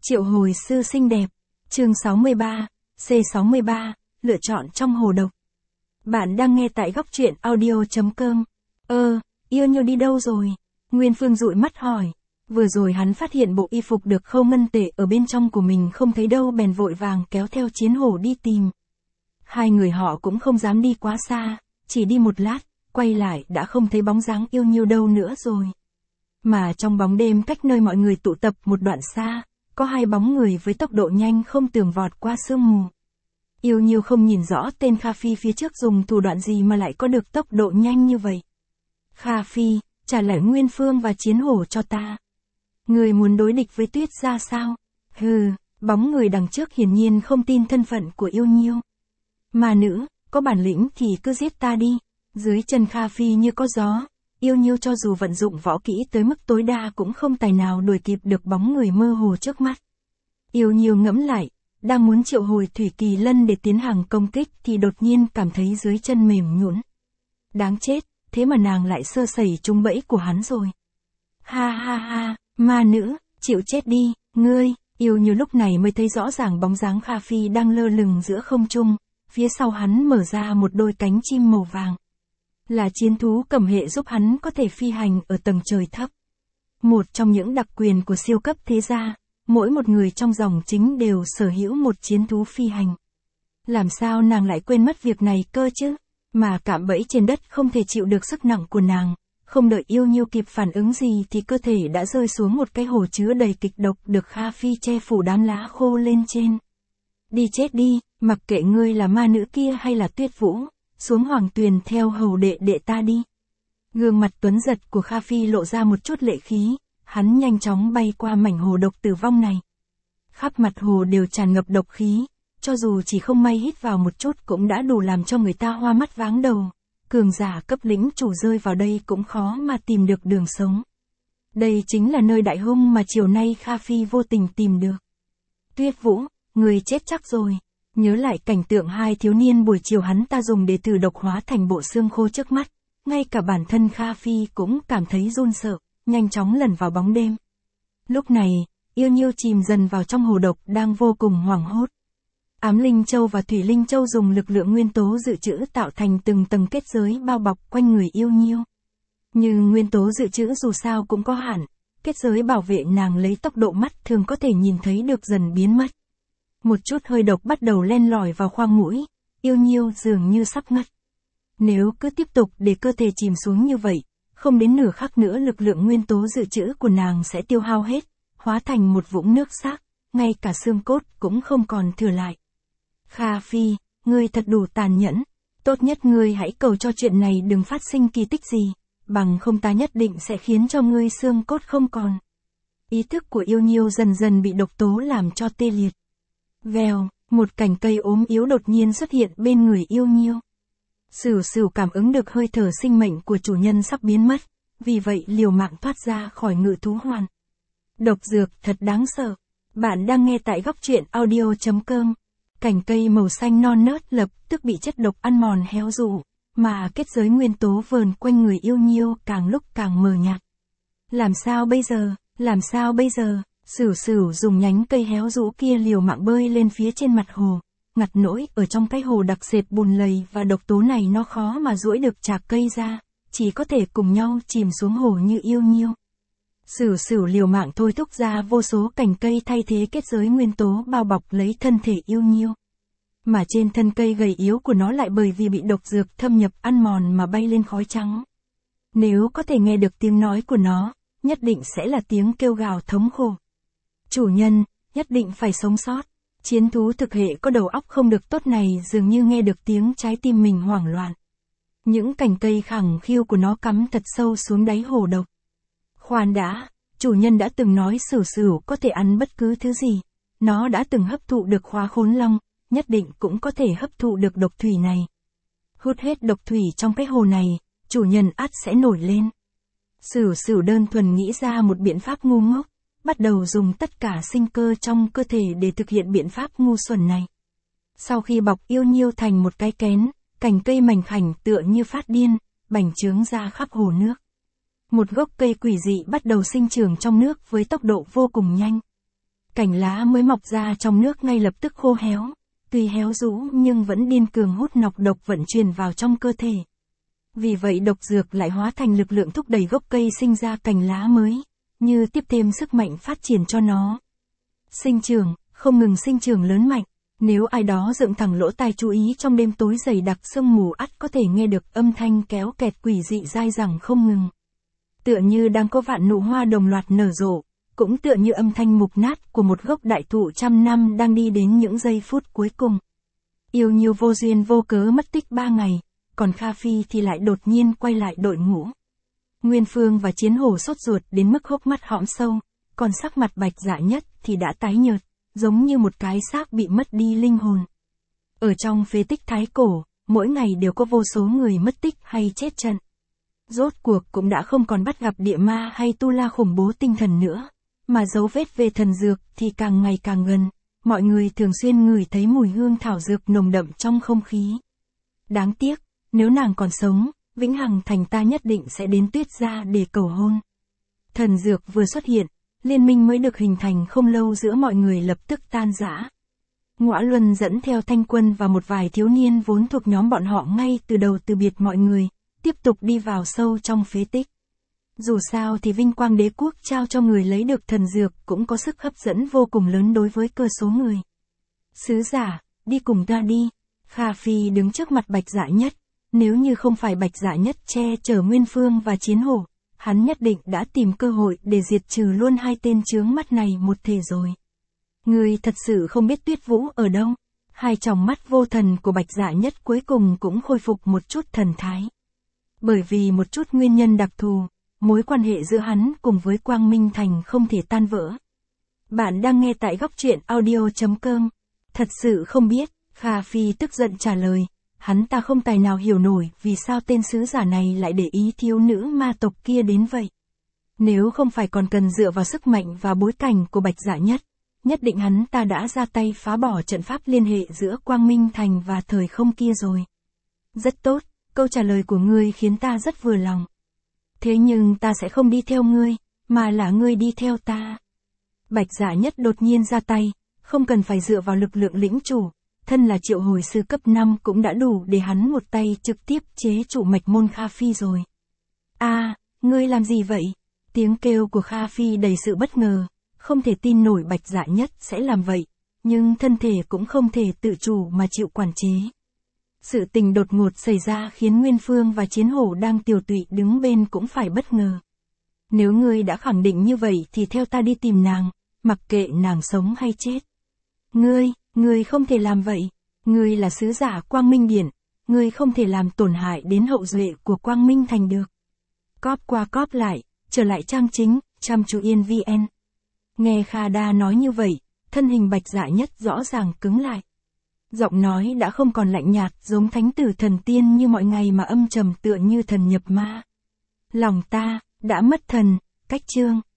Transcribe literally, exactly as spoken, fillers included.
Triệu hồi sư xinh đẹp. Chương sáu mươi ba, C sáu mươi ba, lựa chọn trong hồ độc. Bạn đang nghe tại góc truyện audio.com. Ơ, yêu Nhiêu đi đâu rồi? Nguyên Phương dụi mắt hỏi. Vừa rồi hắn phát hiện bộ y phục được khâu ngân tệ ở bên trong của mình không thấy đâu bèn vội vàng kéo theo Chiến Hổ đi tìm. Hai người họ cũng không dám đi quá xa, chỉ đi một lát, quay lại đã không thấy bóng dáng yêu Nhiêu đâu nữa rồi. Mà trong bóng đêm cách nơi mọi người tụ tập một đoạn xa, có hai bóng người với tốc độ nhanh không tường vọt qua sương mù. Yêu Nhiêu không nhìn rõ tên Kha Phi phía trước dùng thủ đoạn gì mà lại có được tốc độ nhanh như vậy. Kha Phi, trả lại Nguyên Phương và Chiến Hổ cho ta. Người muốn đối địch với Tuyết Gia sao? Hừ, bóng người đằng trước hiển nhiên không tin thân phận của Yêu Nhiêu. Mà nữ, có bản lĩnh thì cứ giết ta đi. Dưới chân Kha Phi như có gió, Yêu Nhiêu cho dù vận dụng võ kỹ tới mức tối đa cũng không tài nào đuổi kịp được bóng người mơ hồ trước mắt. Yêu Nhiêu ngẫm lại, đang muốn triệu hồi Thủy Kỳ Lân để tiến hành công kích thì đột nhiên cảm thấy dưới chân mềm nhũn. Đáng chết, thế mà nàng lại sơ sẩy trúng bẫy của hắn rồi. Ha ha ha, ma nữ, chịu chết đi, ngươi. Yêu Nhiêu lúc này mới thấy rõ ràng bóng dáng Kha Phi đang lơ lửng giữa không trung, phía sau hắn mở ra một đôi cánh chim màu vàng. Là chiến thú cầm hệ giúp hắn có thể phi hành ở tầng trời thấp. Một trong những đặc quyền của siêu cấp thế gia, mỗi một người trong dòng chính đều sở hữu một chiến thú phi hành. Làm sao nàng lại quên mất việc này cơ chứ? Mà cạm bẫy trên đất không thể chịu được sức nặng của nàng, không đợi Yêu Nhiêu kịp phản ứng gì thì cơ thể đã rơi xuống một cái hồ chứa đầy kịch độc được Kha Phi che phủ đám lá khô lên trên. Đi chết đi, mặc kệ ngươi là ma nữ kia hay là Tuyết Vũ, xuống hoàng tuyền theo hầu đệ đệ ta đi. Gương mặt tuấn giật của Kha Phi lộ ra một chút lệ khí, hắn nhanh chóng bay qua mảnh hồ độc tử vong này. Khắp mặt hồ đều tràn ngập độc khí, cho dù chỉ không may hít vào một chút cũng đã đủ làm cho người ta hoa mắt váng đầu. Cường giả cấp lĩnh chủ rơi vào đây cũng khó mà tìm được đường sống. Đây chính là nơi đại hung mà chiều nay Kha Phi vô tình tìm được. Tuyết Vũ, người chết chắc rồi. Nhớ lại cảnh tượng hai thiếu niên buổi chiều hắn ta dùng để thử độc hóa thành bộ xương khô trước mắt, ngay cả bản thân Kha Phi cũng cảm thấy run sợ, nhanh chóng lẩn vào bóng đêm. Lúc này, Yêu Nhiêu chìm dần vào trong hồ độc đang vô cùng hoảng hốt. Ám Linh Châu và Thủy Linh Châu dùng lực lượng nguyên tố dự trữ tạo thành từng tầng kết giới bao bọc quanh người Yêu Nhiêu. Nhưng nguyên tố dự trữ dù sao cũng có hạn, kết giới bảo vệ nàng lấy tốc độ mắt thường có thể nhìn thấy được dần biến mất. Một chút hơi độc bắt đầu len lỏi vào khoang mũi, Yêu Nhiêu dường như sắp ngất. Nếu cứ tiếp tục để cơ thể chìm xuống như vậy, không đến nửa khắc nữa lực lượng nguyên tố dự trữ của nàng sẽ tiêu hao hết, hóa thành một vũng nước xác, ngay cả xương cốt cũng không còn thừa lại. Kha Phi, ngươi thật đủ tàn nhẫn, tốt nhất ngươi hãy cầu cho chuyện này đừng phát sinh kỳ tích gì, bằng không ta nhất định sẽ khiến cho ngươi xương cốt không còn. Ý thức của Yêu Nhiêu dần dần bị độc tố làm cho tê liệt. Vèo, một cành cây ốm yếu đột nhiên xuất hiện bên người Yêu Nhiêu. Sửu Sửu cảm ứng được hơi thở sinh mệnh của chủ nhân sắp biến mất, vì vậy liều mạng thoát ra khỏi ngự thú hoàn. Độc dược thật đáng sợ. Bạn đang nghe tại góc truyện audio.com. Cành cây màu xanh non nớt lập tức bị chất độc ăn mòn héo rũ, mà kết giới nguyên tố vờn quanh người Yêu Nhiêu càng lúc càng mờ nhạt. Làm sao bây giờ, làm sao bây giờ? Sửu Sửu dùng nhánh cây héo rũ kia liều mạng bơi lên phía trên mặt hồ, ngặt nỗi ở trong cái hồ đặc sệt bùn lầy và độc tố này nó khó mà duỗi được chạc cây ra, chỉ có thể cùng nhau chìm xuống hồ như Yêu Nhiêu. Sửu Sửu liều mạng thôi thúc ra vô số cành cây thay thế kết giới nguyên tố bao bọc lấy thân thể Yêu Nhiêu. Mà trên thân cây gầy yếu của nó lại bởi vì bị độc dược thâm nhập ăn mòn mà bay lên khói trắng. Nếu có thể nghe được tiếng nói của nó, nhất định sẽ là tiếng kêu gào thống khổ. Chủ nhân, nhất định phải sống sót. Chiến thú thực hệ có đầu óc không được tốt này dường như nghe được tiếng trái tim mình hoảng loạn. Những cành cây khẳng khiu của nó cắm thật sâu xuống đáy hồ độc. Khoan đã, chủ nhân đã từng nói Sửu Sửu có thể ăn bất cứ thứ gì. Nó đã từng hấp thụ được khóa khốn long, nhất định cũng có thể hấp thụ được độc thủy này. Hút hết độc thủy trong cái hồ này, chủ nhân ắt sẽ nổi lên. Sửu Sửu đơn thuần nghĩ ra một biện pháp ngu ngốc, bắt đầu dùng tất cả sinh cơ trong cơ thể để thực hiện biện pháp ngu xuẩn này. Sau khi bọc Yêu Nhiêu thành một cái kén, cành cây mảnh khảnh tựa như phát điên, bành trướng ra khắp hồ nước. Một gốc cây quỷ dị bắt đầu sinh trưởng trong nước với tốc độ vô cùng nhanh. cành lá mới mọc ra trong nước ngay lập tức khô héo, tuy héo rũ nhưng vẫn điên cường hút nọc độc vận chuyển vào trong cơ thể. Vì vậy độc dược lại hóa thành lực lượng thúc đẩy gốc cây sinh ra cành lá mới, như tiếp thêm sức mạnh phát triển cho nó. Sinh trưởng, không ngừng sinh trưởng lớn mạnh. Nếu ai đó dựng thẳng lỗ tai chú ý trong đêm tối dày đặc sương mù ắt có thể nghe được âm thanh kéo kẹt quỷ dị dai dẳng không ngừng. Tựa như đang có vạn nụ hoa đồng loạt nở rộ, cũng tựa như âm thanh mục nát của một gốc đại thụ trăm năm đang đi đến những giây phút cuối cùng. Yêu Nhiêu vô duyên vô cớ mất tích ba ngày, còn Kha Phi thì lại đột nhiên quay lại đội ngũ. Nguyên Phương và Chiến Hổ sốt ruột đến mức hốc mắt hõm sâu, còn sắc mặt Bạch Dạ Nhất thì đã tái nhợt, giống như một cái xác bị mất đi linh hồn. Ở trong phế tích Thái Cổ, mỗi ngày đều có vô số người mất tích hay chết trận. Rốt cuộc cũng đã không còn bắt gặp địa ma hay tu la khủng bố tinh thần nữa, mà dấu vết về thần dược thì càng ngày càng gần, mọi người thường xuyên ngửi thấy mùi hương thảo dược nồng đậm trong không khí. Đáng tiếc, nếu nàng còn sống, Vĩnh Hằng Thành ta nhất định sẽ đến Tuyết Gia để cầu hôn. Thần dược vừa xuất hiện, liên minh mới được hình thành không lâu giữa mọi người lập tức tan rã. Ngõa Luân dẫn theo Thanh Quân và một vài thiếu niên vốn thuộc nhóm bọn họ ngay từ đầu từ biệt mọi người, tiếp tục đi vào sâu trong phế tích. Dù sao thì vinh quang đế quốc trao cho người lấy được thần dược cũng có sức hấp dẫn vô cùng lớn đối với cơ số người. Sứ giả, đi cùng ta đi. Kha Phi đứng trước mặt Bạch Dạ Nhất, nếu như không phải Bạch Dạ Nhất che chở Nguyên Phương và Chiến Hổ, hắn nhất định đã tìm cơ hội để diệt trừ luôn hai tên chướng mắt này một thể rồi. Người thật sự không biết Tuyết Vũ ở đâu. Hai tròng mắt vô thần của Bạch Dạ Nhất cuối cùng cũng khôi phục một chút thần thái. Bởi vì một chút nguyên nhân đặc thù, mối quan hệ giữa hắn cùng với Quang Minh Thành không thể tan vỡ. Bạn đang nghe tại góc truyện audio chấm com. Thật sự không biết, Kha Phi tức giận trả lời. Hắn ta không tài nào hiểu nổi vì sao tên sứ giả này lại để ý thiếu nữ ma tộc kia đến vậy. Nếu không phải còn cần dựa vào sức mạnh và bối cảnh của Bạch Dạ Nhất, nhất định hắn ta đã ra tay phá bỏ trận pháp liên hệ giữa Quang Minh Thành và thời không kia rồi. Rất tốt, câu trả lời của ngươi khiến ta rất vừa lòng. Thế nhưng ta sẽ không đi theo ngươi, mà là ngươi đi theo ta. Bạch Dạ Nhất đột nhiên ra tay, không cần phải dựa vào lực lượng lĩnh chủ. Thân là triệu hồi sư cấp năm cũng đã đủ để hắn một tay trực tiếp chế trụ mạch môn Kha Phi rồi. A, à, ngươi làm gì vậy? Tiếng kêu của Kha Phi đầy sự bất ngờ, không thể tin nổi Bạch Dạ Nhất sẽ làm vậy, nhưng thân thể cũng không thể tự chủ mà chịu quản chế. Sự tình đột ngột xảy ra khiến Nguyên Phương và Chiến Hổ đang tiều tụy đứng bên cũng phải bất ngờ. Nếu ngươi đã khẳng định như vậy thì theo ta đi tìm nàng, mặc kệ nàng sống hay chết. Ngươi, ngươi không thể làm vậy. Ngươi là sứ giả Quang Minh Điện, ngươi không thể làm tổn hại đến hậu duệ của Quang Minh Thành được. Cóp qua cóp lại, trở lại trang chính, chăm chú yên vê en. Nghe Kha Đa nói như vậy, thân hình Bạch Dạ Nhất rõ ràng cứng lại. Giọng nói đã không còn lạnh nhạt giống thánh tử thần tiên như mọi ngày mà âm trầm tựa như thần nhập ma. Lòng ta, đã mất thần, cách chương.